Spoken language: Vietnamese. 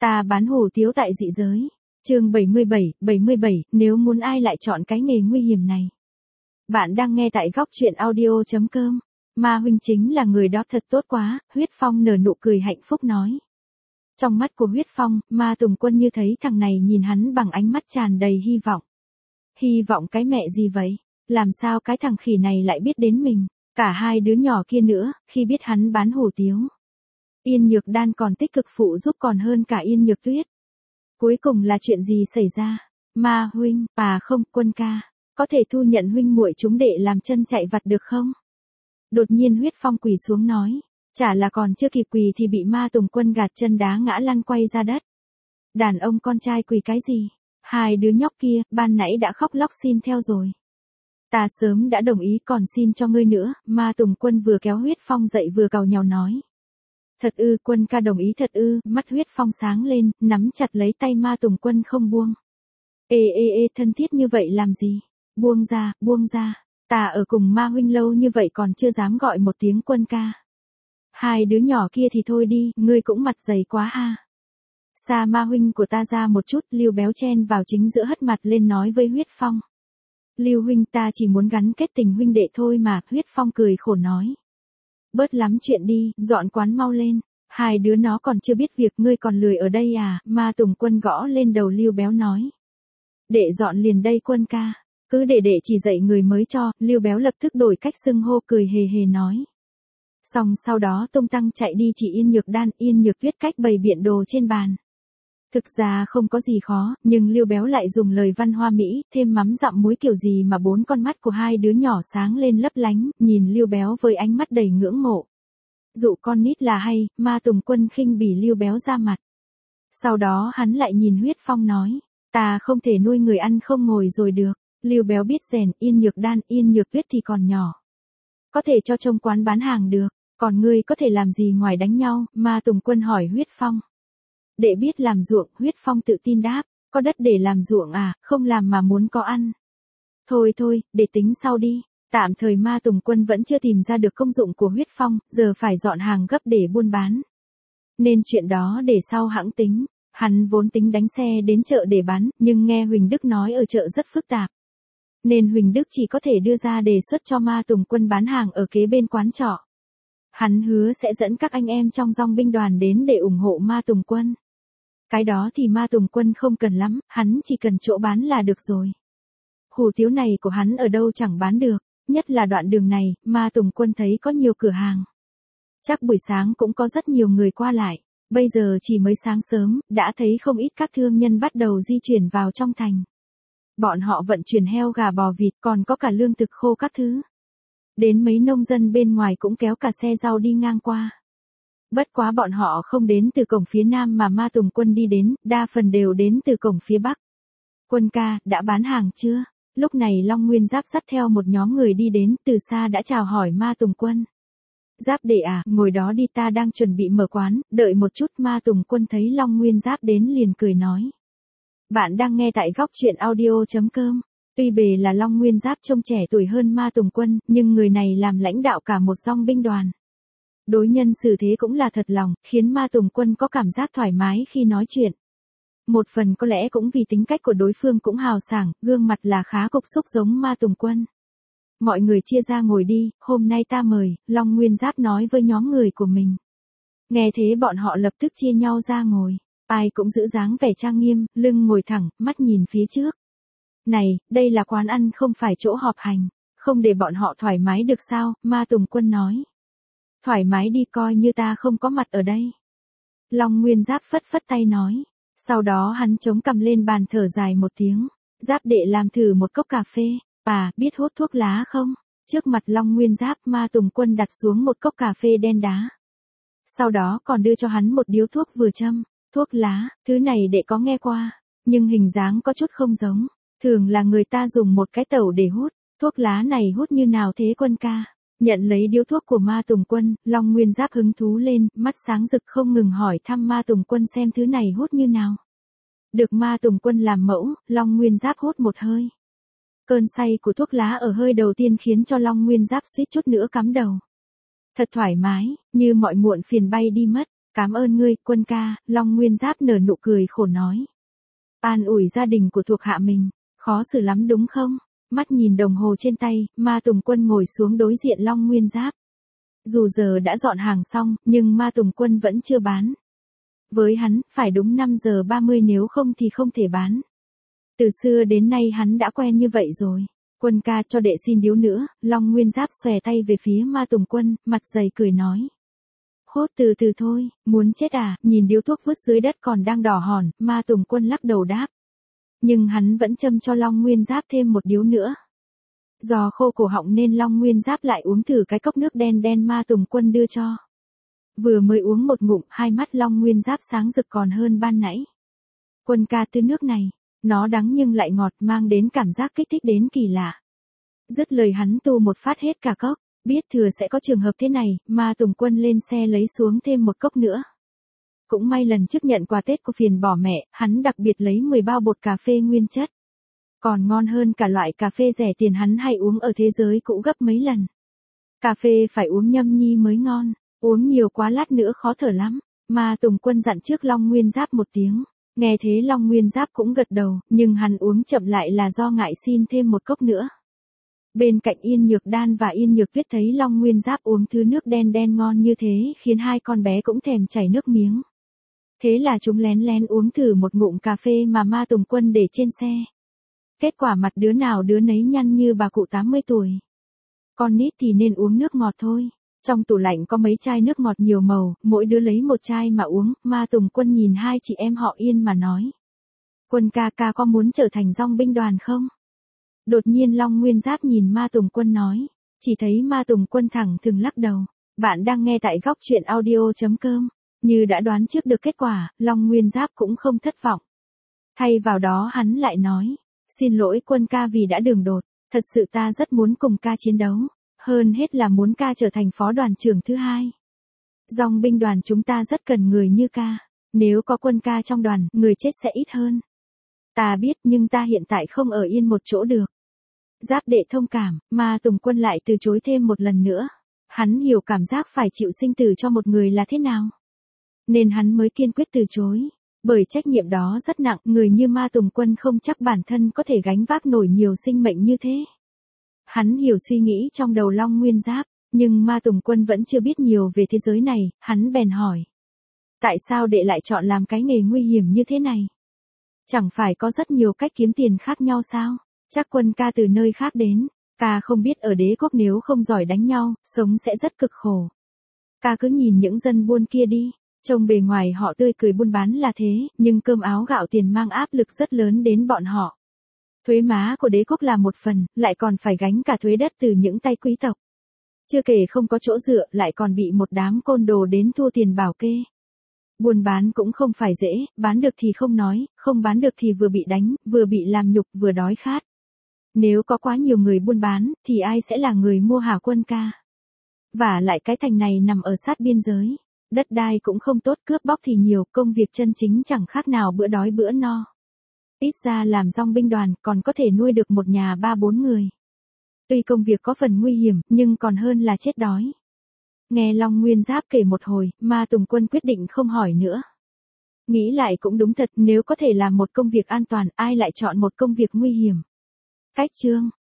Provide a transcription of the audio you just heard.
Ta bán hủ tiếu tại dị giới. Chương 77, nếu muốn ai lại chọn cái nghề nguy hiểm này. Bạn đang nghe tại góc truyện audio.com. Ma huynh chính là người đó thật tốt quá, Huyết Phong nở nụ cười hạnh phúc nói. Trong mắt của Huyết Phong, Ma Tùng Quân như thấy thằng này nhìn hắn bằng ánh mắt tràn đầy hy vọng. Hy vọng cái mẹ gì vậy? Làm sao cái thằng khỉ này lại biết đến mình? Cả hai đứa nhỏ kia nữa, khi biết hắn bán hủ tiếu. Yên Nhược Đan còn tích cực phụ giúp còn hơn cả Yên Nhược Tuyết. Cuối cùng là chuyện gì xảy ra? Ma huynh, không, Quân ca, có thể thu nhận huynh muội chúng đệ làm chân chạy vặt được không? Đột nhiên Huyết Phong quỳ xuống nói, chả là còn chưa kịp quỳ thì bị Ma Tùng Quân gạt chân đá ngã lăn quay ra đất. Đàn ông con trai quỳ cái gì? Hai đứa nhóc kia, ban nãy đã khóc lóc xin theo rồi. Ta sớm đã đồng ý còn xin cho ngươi nữa, Ma Tùng Quân vừa kéo Huyết Phong dậy vừa càu nhàu nói. Thật ư, Quân ca đồng ý thật ư, mắt Huyết Phong sáng lên, nắm chặt lấy tay Ma Tùng Quân không buông. Ê, thân thiết như vậy làm gì? Buông ra, ta ở cùng Ma huynh lâu như vậy còn chưa dám gọi một tiếng Quân ca. Hai đứa nhỏ kia thì thôi đi, ngươi cũng mặt dày quá ha. Xa Ma huynh của ta ra một chút, Lưu Béo chen vào chính giữa hất mặt lên nói với Huyết Phong. Lưu huynh, ta chỉ muốn gắn kết tình huynh đệ thôi mà, Huyết Phong cười khổ nói. Bớt lắm chuyện đi, dọn quán mau lên. Hai đứa nó còn chưa biết việc, ngươi còn lười ở đây à? Ma Tùng Quân gõ lên đầu Lưu Béo nói. Đệ dọn liền đây Quân ca. Cứ để đệ chỉ dạy người mới cho. Lưu Béo lập tức đổi cách xưng hô, cười hề hề nói. Xong sau đó tung tăng chạy đi chỉ Yên Nhược Đan, Yên Nhược Tuyết cách bày biện đồ trên bàn. Thực ra không có gì khó, nhưng Lưu Béo lại dùng lời văn hoa mỹ, thêm mắm dặm muối kiểu gì mà bốn con mắt của hai đứa nhỏ sáng lên lấp lánh, nhìn Lưu Béo với ánh mắt đầy ngưỡng mộ. Dụ con nít là hay, Ma Tùng Quân khinh bỉ Lưu Béo ra mặt. Sau đó hắn lại nhìn Huyết Phong nói, ta không thể nuôi người ăn không ngồi rồi được. Lưu Béo biết rèn, Yên Nhược Đan, Yên Nhược Tuyết thì còn nhỏ. Có thể cho trông quán bán hàng được, còn ngươi có thể làm gì ngoài đánh nhau? Ma Tùng Quân hỏi Huyết Phong. Đệ biết làm ruộng, Huyết Phong tự tin đáp, có đất để làm ruộng à, không làm mà muốn có ăn. Thôi, để tính sau đi, tạm thời Ma Tùng Quân vẫn chưa tìm ra được công dụng của Huyết Phong, giờ phải dọn hàng gấp để buôn bán. Nên chuyện đó để sau hãng tính, hắn vốn tính đánh xe đến chợ để bán, nhưng nghe Huỳnh Đức nói ở chợ rất phức tạp. Nên Huỳnh Đức chỉ có thể đưa ra đề xuất cho Ma Tùng Quân bán hàng ở kế bên quán trọ. Hắn hứa sẽ dẫn các anh em trong dòng binh đoàn đến để ủng hộ Ma Tùng Quân. Cái đó thì Ma Tùng Quân không cần lắm, hắn chỉ cần chỗ bán là được rồi. Hủ tiếu này của hắn ở đâu chẳng bán được, nhất là đoạn đường này, Ma Tùng Quân thấy có nhiều cửa hàng. Chắc buổi sáng cũng có rất nhiều người qua lại, bây giờ chỉ mới sáng sớm, đã thấy không ít các thương nhân bắt đầu di chuyển vào trong thành. Bọn họ vận chuyển heo gà bò vịt, còn có cả lương thực khô các thứ. Đến mấy nông dân bên ngoài cũng kéo cả xe rau đi ngang qua. Bất quá bọn họ không đến từ cổng phía nam mà Ma Tùng Quân đi đến, đa phần đều đến từ cổng phía bắc. Quân ca, đã bán hàng chưa? Lúc này Long Nguyên Giáp dắt theo một nhóm người đi đến, từ xa đã chào hỏi Ma Tùng Quân. Giáp đệ à, ngồi đó đi, ta đang chuẩn bị mở quán, đợi một chút. Ma Tùng Quân thấy Long Nguyên Giáp đến liền cười nói. Bạn đang nghe tại góc truyện audio.com. Tuy bề là Long Nguyên Giáp trông trẻ tuổi hơn Ma Tùng Quân, nhưng người này làm lãnh đạo cả một dòng binh đoàn. Đối nhân xử thế cũng là thật lòng, khiến Ma Tùng Quân có cảm giác thoải mái khi nói chuyện. Một phần có lẽ cũng vì tính cách của đối phương cũng hào sảng, gương mặt là khá cục xúc giống Ma Tùng Quân. Mọi người chia ra ngồi đi, hôm nay ta mời, Long Nguyên Giáp nói với nhóm người của mình. Nghe thế bọn họ lập tức chia nhau ra ngồi, ai cũng giữ dáng vẻ trang nghiêm, lưng ngồi thẳng, mắt nhìn phía trước. Này, đây là quán ăn không phải chỗ họp hành, không để bọn họ thoải mái được sao? Ma Tùng Quân nói. Thoải mái đi, coi như ta không có mặt ở đây. Long Nguyên Giáp phất phất tay nói. Sau đó hắn chống cằm lên bàn thở dài một tiếng. Giáp đệ làm thử một cốc cà phê. Biết hút thuốc lá không? Trước mặt Long Nguyên Giáp, Ma Tùng Quân đặt xuống một cốc cà phê đen đá. Sau đó còn đưa cho hắn một điếu thuốc vừa châm. Thuốc lá, thứ này đệ có nghe qua, nhưng hình dáng có chút không giống. Thường là người ta dùng một cái tẩu để hút. Thuốc lá này hút như nào thế Quân ca? Nhận lấy điếu thuốc của Ma Tùng Quân, Long Nguyên Giáp hứng thú lên, mắt sáng rực không ngừng hỏi thăm Ma Tùng Quân xem thứ này hút như nào. Được Ma Tùng Quân làm mẫu, Long Nguyên Giáp hút một hơi. Cơn say của thuốc lá ở hơi đầu tiên khiến cho Long Nguyên Giáp suýt chút nữa cắm đầu. Thật thoải mái, như mọi muộn phiền bay đi mất. Cảm ơn ngươi, quân ca, Long Nguyên Giáp nở nụ cười khổ nói. An ủi gia đình của thuộc hạ mình, khó xử lắm đúng không? Mắt nhìn đồng hồ trên tay, Ma Tùng Quân ngồi xuống đối diện Long Nguyên Giáp. Dù giờ đã dọn hàng xong, nhưng Ma Tùng Quân vẫn chưa bán. Với hắn, phải đúng 5 giờ 30 nếu không thì không thể bán. Từ xưa đến nay hắn đã quen như vậy rồi. Quân ca cho đệ xin điếu nữa, Long Nguyên Giáp xòe tay về phía Ma Tùng Quân, mặt dày cười nói. Hốt từ từ thôi, muốn chết à, nhìn điếu thuốc vứt dưới đất còn đang đỏ hòn, Ma Tùng Quân lắc đầu đáp. Nhưng hắn vẫn châm cho Long Nguyên Giáp thêm một điếu nữa. Do khô cổ họng nên Long Nguyên Giáp lại uống thử cái cốc nước đen đen Ma Tùng Quân đưa cho. Vừa mới uống một ngụm, hai mắt Long Nguyên Giáp sáng rực còn hơn ban nãy. Quân ca tư nước này, nó đắng nhưng lại ngọt, mang đến cảm giác kích thích đến kỳ lạ. Dứt lời hắn tu một phát hết cả cốc, biết thừa sẽ có trường hợp thế này, Ma Tùng Quân lên xe lấy xuống thêm một cốc nữa. Cũng may lần trước nhận quà Tết của phiền bỏ mẹ, hắn đặc biệt lấy 10 bao bột cà phê nguyên chất. Còn ngon hơn cả loại cà phê rẻ tiền hắn hay uống ở thế giới cũ gấp mấy lần. Cà phê phải uống nhâm nhi mới ngon, uống nhiều quá lát nữa khó thở lắm. Ma Tùng Quân dặn trước Long Nguyên Giáp một tiếng, nghe thế Long Nguyên Giáp cũng gật đầu, nhưng hắn uống chậm lại là do ngại xin thêm một cốc nữa. Bên cạnh Yên Nhược Đan và Yên Nhược Tuyết thấy Long Nguyên Giáp uống thứ nước đen đen ngon như thế khiến hai con bé cũng thèm chảy nước miếng. Thế là chúng lén lén uống thử một ngụm cà phê mà Ma Tùng Quân để trên xe. Kết quả mặt đứa nào đứa nấy nhăn như bà cụ 80 tuổi. Con nít thì nên uống nước ngọt thôi. Trong tủ lạnh có mấy chai nước ngọt nhiều màu, mỗi đứa lấy một chai mà uống. Ma Tùng Quân nhìn hai chị em họ Yên mà nói. Quân ca ca có muốn trở thành dong binh đoàn không? Đột nhiên Long Nguyên Giáp nhìn Ma Tùng Quân nói. Chỉ thấy Ma Tùng Quân thẳng thừng lắc đầu. Bạn đang nghe tại góc truyện audio.com. Như đã đoán trước được kết quả, Long Nguyên Giáp cũng không thất vọng. Thay vào đó hắn lại nói. Xin lỗi quân ca vì đã đường đột, thật sự ta rất muốn cùng ca chiến đấu, hơn hết là muốn ca trở thành phó đoàn trưởng thứ hai. Dòng binh đoàn chúng ta rất cần người như ca, nếu có quân ca trong đoàn, người chết sẽ ít hơn. Ta biết nhưng ta hiện tại không ở yên một chỗ được. Giáp đệ thông cảm, Ma Tùng Quân lại từ chối thêm một lần nữa. Hắn hiểu cảm giác phải chịu sinh tử cho một người là thế nào. Nên hắn mới kiên quyết từ chối. Bởi trách nhiệm đó rất nặng, người như Ma Tùng Quân không chắc bản thân có thể gánh vác nổi nhiều sinh mệnh như thế. Hắn hiểu suy nghĩ trong đầu Long Nguyên Giáp, nhưng Ma Tùng Quân vẫn chưa biết nhiều về thế giới này, hắn bèn hỏi. Tại sao đệ lại chọn làm cái nghề nguy hiểm như thế này? Chẳng phải có rất nhiều cách kiếm tiền khác nhau sao? Chắc quân ca từ nơi khác đến, ca không biết ở đế quốc nếu không giỏi đánh nhau, sống sẽ rất cực khổ. Ca cứ nhìn những dân buôn kia đi. Trông bề ngoài họ tươi cười buôn bán là thế, nhưng cơm áo gạo tiền mang áp lực rất lớn đến bọn họ. Thuế má của đế quốc là một phần, lại còn phải gánh cả thuế đất từ những tay quý tộc. Chưa kể không có chỗ dựa, lại còn bị một đám côn đồ đến thua tiền bảo kê. Buôn bán cũng không phải dễ, bán được thì không nói, không bán được thì vừa bị đánh, vừa bị làm nhục, vừa đói khát. Nếu có quá nhiều người buôn bán, thì ai sẽ là người mua hả quân ca? Và lại cái thành này nằm ở sát biên giới. Đất đai cũng không tốt, cướp bóc thì nhiều, công việc chân chính chẳng khác nào bữa đói bữa no. Ít ra làm dong binh đoàn còn có thể nuôi được một nhà 3-4 người. Tuy công việc có phần nguy hiểm, nhưng còn hơn là chết đói. Nghe Long Nguyên Giáp kể một hồi, Ma Tùng Quân quyết định không hỏi nữa. Nghĩ lại cũng đúng thật, nếu có thể làm một công việc an toàn, ai lại chọn một công việc nguy hiểm. Cách chương